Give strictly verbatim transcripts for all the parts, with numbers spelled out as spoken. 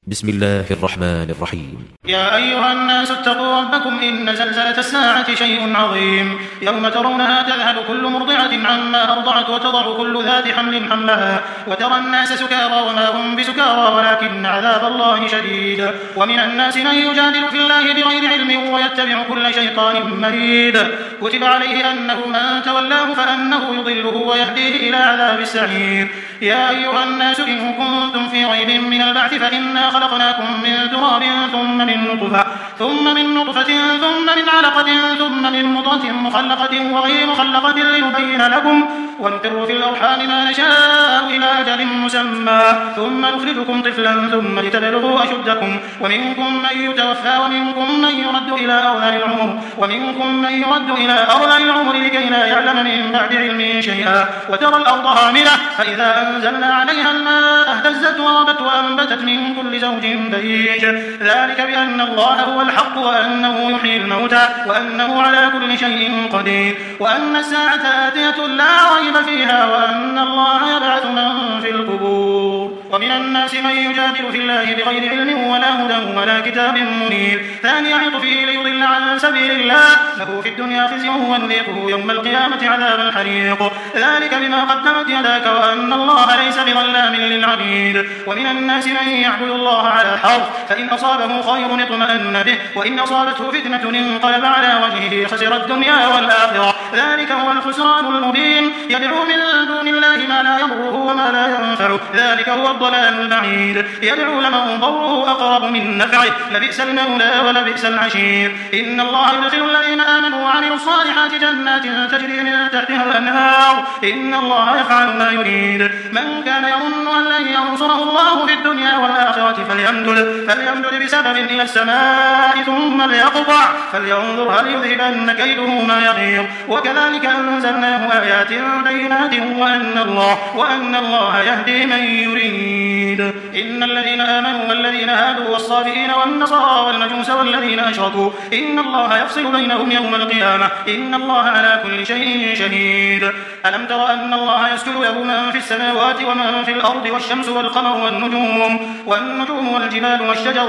بسم الله الرحمن الرحيم. يا أيها الناس اتقوا ربكم إن زلزلة الساعة شيء عظيم يوم ترونها تذهل كل مرضعة عما أرضعت وتضع كل ذات حمل حملها وترى الناس سكارى وما هم بسكارى ولكن عذاب الله شديد. ومن الناس من يجادل في الله بغير علم ويتبع كل شيطان مريد كتب عليه أنه من تولاه فأنه يضله ويهديه إلى عذاب السعير. يا أيها الناس إن كنتم في ريب من البعث فإنا خلقناكم من تراب ثم من نطفة ثم من نطفة ثم من علقة ثم من مضغة مخلقة وغير مخلقة لنبين لكم ونقر في الأرحام ما نشاء إلى أجل مسمى ثم نخرجكم طفلا ثم لتبلغوا أشدكم ومنكم من يتوفى ومنكم من يرد إلى أرذل العمر ومنكم من يرد إلى أرذل العمر لكي لا يعلم من بعد علم شيئا وترى الأرض هامدة فإذا أنزلنا عليها الماء اهتزت وربت وأنبتت من كل زوج بهيج ذلك بأن الله هو الحق وأنه يحيي الموتى وأنه على كل شيء قدير وأن الساعة آتية لا ريب فيها وأن الله يبعث من في القبور. ومن الناس من يجادل في الله بغير علم ولا هدى ولا كتاب منير ثاني عطفه ليضل عن سبيل الله له في الدنيا خزي ونذيقه يوم القيامة عذاب الحريق ذلك بما قدمت يداك وأن الله ليس بظلام للعبيد. ومن الناس من يعبد الله على حرف فإن أصابه خير اطمأن به وإن أصابته فتنة انقلب على وجهه خسر الدنيا والآخرة ذلك هو الخسران المبين يدعو من دون الله ما لا يضره وما لا ينفعه ذلك هو الضلال البعيد يدعو لمن ضره أقرب من نفعه لبئس المولى ولبئس العشير. إن الله يدخل الذين آمنوا وعملوا الصالحات جنات تجري من تحتها الأنهار إن الله يفعل ما يريد. من كان يظن أن لن ينصره الله في الدنيا والآخرة فليمدد فليمدد بسبب إلى السماء ثم ليقطع فلينظر هل يذهبن كيده ما يغيظ وكذلك أنزلناه آيات بينات وأن الله وأن الله يهدي من يريد. إن الذين آمنوا والذين هادوا والصابئين والنصارى والمجوس والذين أشركوا إن الله يفصل بينهم يوم القيامة إن الله على كل شيء شهيد. ألم تر أن الله يسجد له من في السماوات ومن في الأرض والشمس والقمر والنجوم والنجوم والجبال والشجر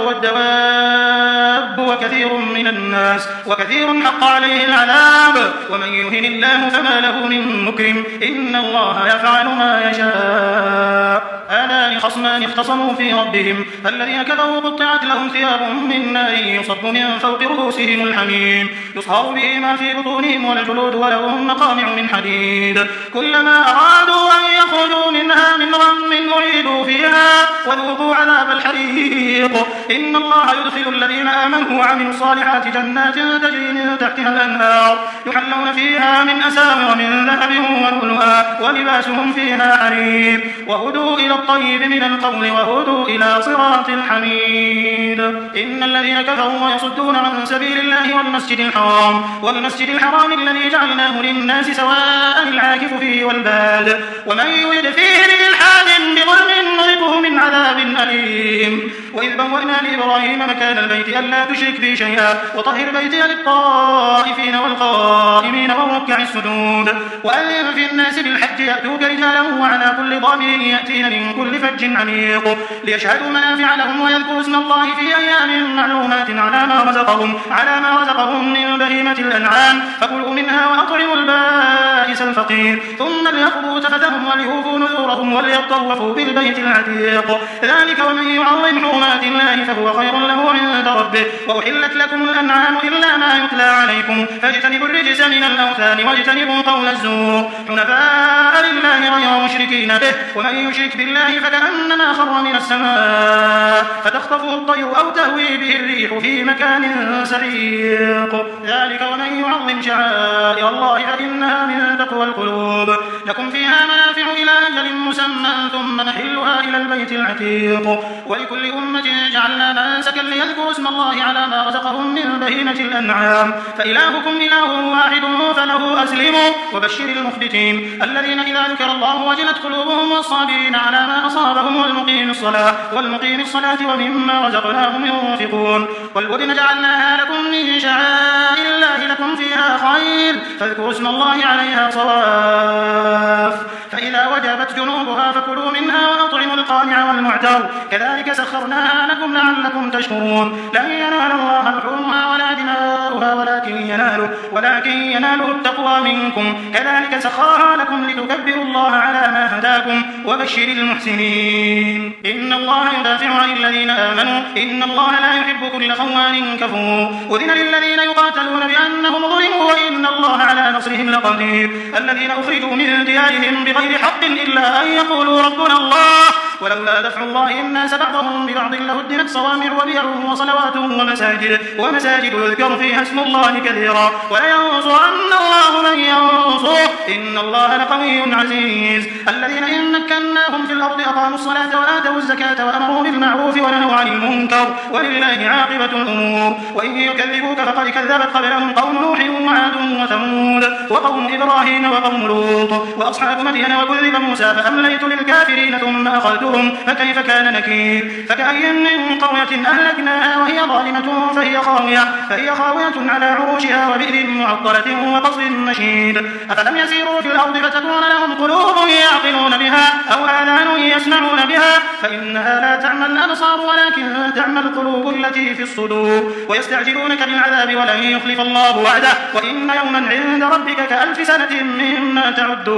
والدواب وكثير من الناس وكثير حق عليه العذاب ومن يهن الله فما له من مكرم إن الله يفعل ما يشاء. آلان خصمان اختصموا في ربهم فالذين كفروا قطعت لهم ثياب من نار يصب من فوق رؤوسهم الحميم يصهر به ما في بطونهم والجلود ولهم مقامع من حديد كلما أرادوا أن يخرجوا منها من غم أعيدوا فيها وذوقوا عذاب الحريق. إن الله يدخل الذين آمنوا وعملوا الصالحات جنات تجري من تحتها الأنهار يحلون فيها من أساور من ذهب ولؤلؤا ولباسهم فيها حرير وهدوا إلى الطيب من القول وهدوا إلى صراط الحميد. إن الذين كفروا ويصدون عن سبيل الله والمسجد الحرام والمسجد الحرام الذي جعلناه للناس سواء العاكف فيه والباد ومن يرد فيه بإلحاد بظلم نذقه من عذاب أليم. وإذ بوأنا لإبراهيم مكان البيت ألا تشرك بي شيئا وطهر بيتي للطائفين والقائمين والركع السجود وأذن في الناس بالحج يأتوك رجالا وعلى كل ضامر يأتين من كل فج عميق ليشهدوا منافع لهم ويذكروا اسم الله في أيام معلومات على ما رزقهم على ما رزقهم من بهيمة الأنعام فكلوا منها وأطعموا البائس الفقير ثم ليقضوا تفتهم وليوفوا نذورهم وليطوفوا بالبيت العتيق ذلك ومن يعظم حرمات الله فهو خير له عند ربه. وأحلت لكم الأنعام إلا ما يتلى عليكم فاجتنبوا الرجس من الأوثان واجتنبوا قول الزور حنفاء لله غير مشركين به ومن يشرك بالله فكأنما خر من السماء فتخطفه الطير أو تهوي به الريح في مكان سحيق ذلك ومن يعظم شعائر الله فإنها من تقوى القلوب. لكم فيها منافع إلى أجل مسمى ثم نحلها إلى البيت العتيق ولكل أمة جعلنا منسكا ليذكروا اسم الله على ما رزقهم من بهيمة الأنعام فإلهكم إله واحد فله أسلموا وبشر المخبتين الذين إذا ذكر الله وجلت قلوبهم والصابرين على ما أصابهم والمقيم الصلاة والمقيم الصلاة ومما رزقناهم ينفقون والبدن جعلناها لكم من شعائر الله لكم فيها خير فاذكروا اسم الله عليها صواف فإذا وجبت جنوبها فكلوا منها وأطعموا القانع والمعتر كذلك سخرناها لكم لعلكم تشكرون لن ينال الله لحومها ولا دماؤها ولكن يناله, ولكن يناله التقوى منكم كذلك سخرها لكم لتكبروا الله على ما هداكم وبشر المحسنين إن الله يدافع عن الذين آمنوا إن الله لا يحب كل خوان كفور أذن للذين يقاتلون بأنهم ظلموا وإن الله على نصرهم لقدير الذين أخرجوا من ديارهم بغير حق إلا أن يقولوا ربنا الله ولولا دفع الله الناس بعضهم ببعض لهدمت صوامع وبيع وصلوات ومساجد ومساجد يذكر فيها اسم الله كثيرا ولينصرن الله من ينصره إن الله لقوي عزيز الذين إن مكناهم في الأرض أقاموا الصلاة وآتوا الزكاة وأمروا بالمعروف ونهوا عن المنكر ولله عاقبة الأمور وإن يكذبوك فقد كذبت قبلهم قوم نوح وعاد وثمود وقوم إبراهيم وقوم لوط وأصحاب مدين وكذب موسى فأمليت للكافرين ثم أخذتهم فكيف كان نكير فكأي من قرية أهلكناها وهي ظالمة فهي خاوية, فهي خاوية على عروشها وبئر معطلة وقصر مشيد أفلم يسيروا في الأرض فتكون لهم قلوب يعقلون بها أو آذان يسمعون بها فإنها لا تعمى الأبصار ولكن تعمى القلوب التي في الصدور ويستعجلونك بالعذاب ولن يخلف الله وعده وإن يوما عند ربك كألف سنة مما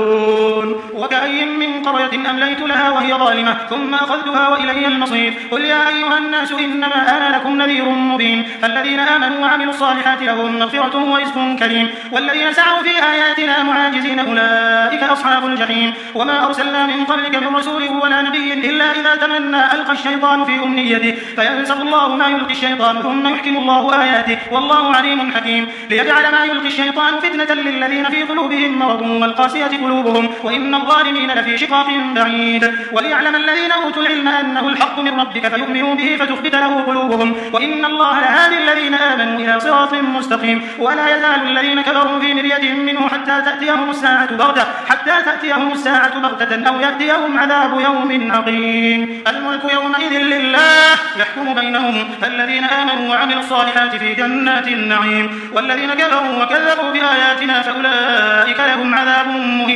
تعدون وكأي من قرية أمليت لها وهي ظالمة ثم أخذتها وإلي المصير قل يا أيها الناس إنما أنا لكم نذير مبين فالذين آمنوا وعملوا الصالحات لهم مغفرة ورزق كريم والذين سعوا في آياتنا معاجزين أولئك أصحاب الجحيم وما أرسلنا من قبلك من رسول ولا نبي إلا إذا تمنى ألقى الشيطان في أمنيته فينسخ الله ما يلقي الشيطان ثم يحكم الله آياته والله عليم حكيم ليجعل ما يلقي الشيطان فتنة للذين في قلوبهم مرض والقاسية قلوبهم وإن الظالمين لفي شقاق بعيد وليعلم الذين أوتوا العلم أنه الحق من ربك فيؤمنوا به فتخبت له قلوبهم وإن الله لهادي الذين آمنوا إلى صراط مستقيم ولا يزال الذين كفروا في مرية منه حتى تأتيهم الساعة بغتة حتى تأتيهم الساعة بغتة أو يأتيهم عذاب يوم عقيم الملك يومئذ لله يحكم بينهم فالذين آمنوا وعملوا الصالحات في جنات النعيم والذين كفروا وكذبوا بآياتنا فأولئك لهم عذاب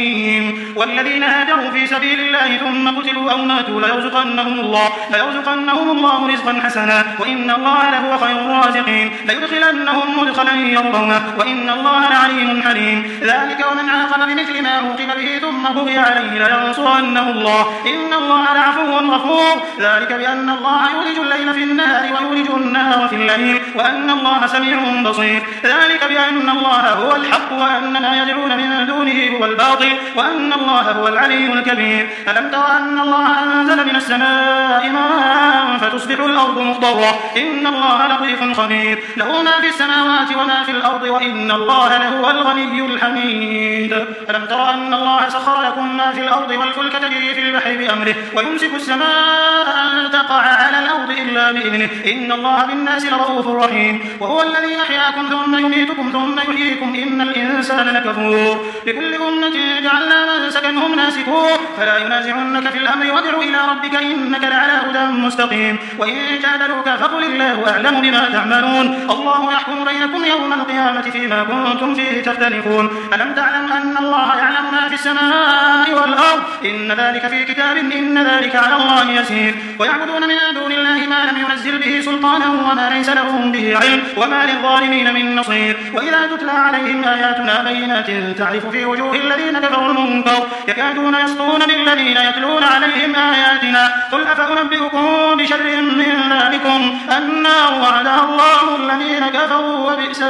مهين والذين هاجروا في سبيل الله ثم قتلوا أو ماتوا ليرزقنهم الله ليرزقنهم الله رزقا حسنا وإن الله لهو خير الرازقين ليدخلنهم مدخلا يرضونه وإن الله لعليم حليم ذلك ومن عاقب بمثل ما عوقب به ثم بغي عليه لينصرنه الله إن الله لعفو غفور ذلك بأن الله يولج الليل في النهار ويولج النهار في الليل وأن الله سميع بصير ذلك بأن الله هو الحق وأن ما يدعون من دونه هو الباطل وأن الله هو العلي الكبير ألم تر أن الله أنزل من السماء ماء فتصبح الأرض مخضرة إن الله لطيف خبير له ما في السماوات وما في الأرض وإن الله لهو الغني الحميد ألم تر أن الله سخر لكم ما في الأرض والفلك تجري في البحر بأمره ويمسك السماء أن تقع على الأرض إلا بإذنه إن الله بالناس لرؤوف رحيم وهو الذي أحياكم ثم يميتكم ثم يحييكم إن الإنسان لكفور لكل أمة جعلنا منسكا هم ناسكوه فلا ينازعنك في الأمر وادع إلى ربك إنك لعلى هدى مستقيم وإن جادلوك فقل الله أعلم بما تعملون الله يحكم بينكم يوم القيامة فيما كنتم فيه تختلفون ألم تعلم أن الله يعلم ما في السماء والأرض إن ذلك في كتاب إن ذلك على الله يسير ويعبدون من دون الله ما لم ينزل به سلطانا وما ليس لهم به علم وما للظالمين من نصير وإذا تتلى عليهم آياتنا بينات تعرف في وجوه الذين كفروا المنكر يكادون يسطون بالذين يتلون عليهم آياتنا قل أفأنبئكم بشر من ذلكم النار وعدها الله الذين كفروا وبئس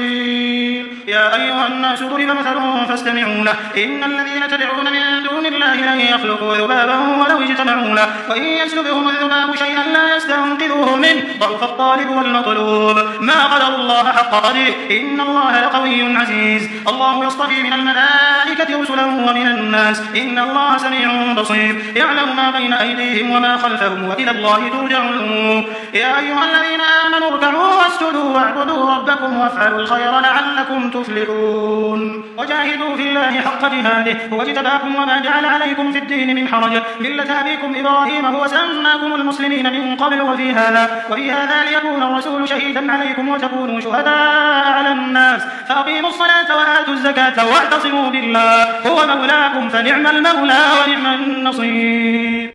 المصير يا أيها الناس ضرب مثل فاستمعوا له إن الذين تدعون من دون الله لن يخلقوا ذبابا ولو اجتمعوا له وإن يسلبهم الذباب شيئا لا يستنقذوه منه ضعف الطالب والمطلوب ما قدر الله حق قدره إن الله لقوي عزيز الله يصطفي من الملائكة رسلا ومن الناس إن الله سميع بصير يعلم ما بين أيديهم وما خلفهم وإلى الله ترجع الأمور يا أيها الذين الذين آمنوا اركعوا واسجدوا واعبدوا ربكم وافعلوا الخير لعلكم تفلحون وجاهدوا في الله حق جهاده هو اجتباكم وما جعل عليكم في الدين من حرج ملة أبيكم إبراهيم هو سماكم المسلمين من قبل وفي هذا وفي هذا ليكون الرسول شهيدا عليكم وتكونوا شهداء على الناس فأقيموا الصلاة وآتوا الزكاة واعتصموا بالله هو مولاكم فنعم المولى ونعم النصير.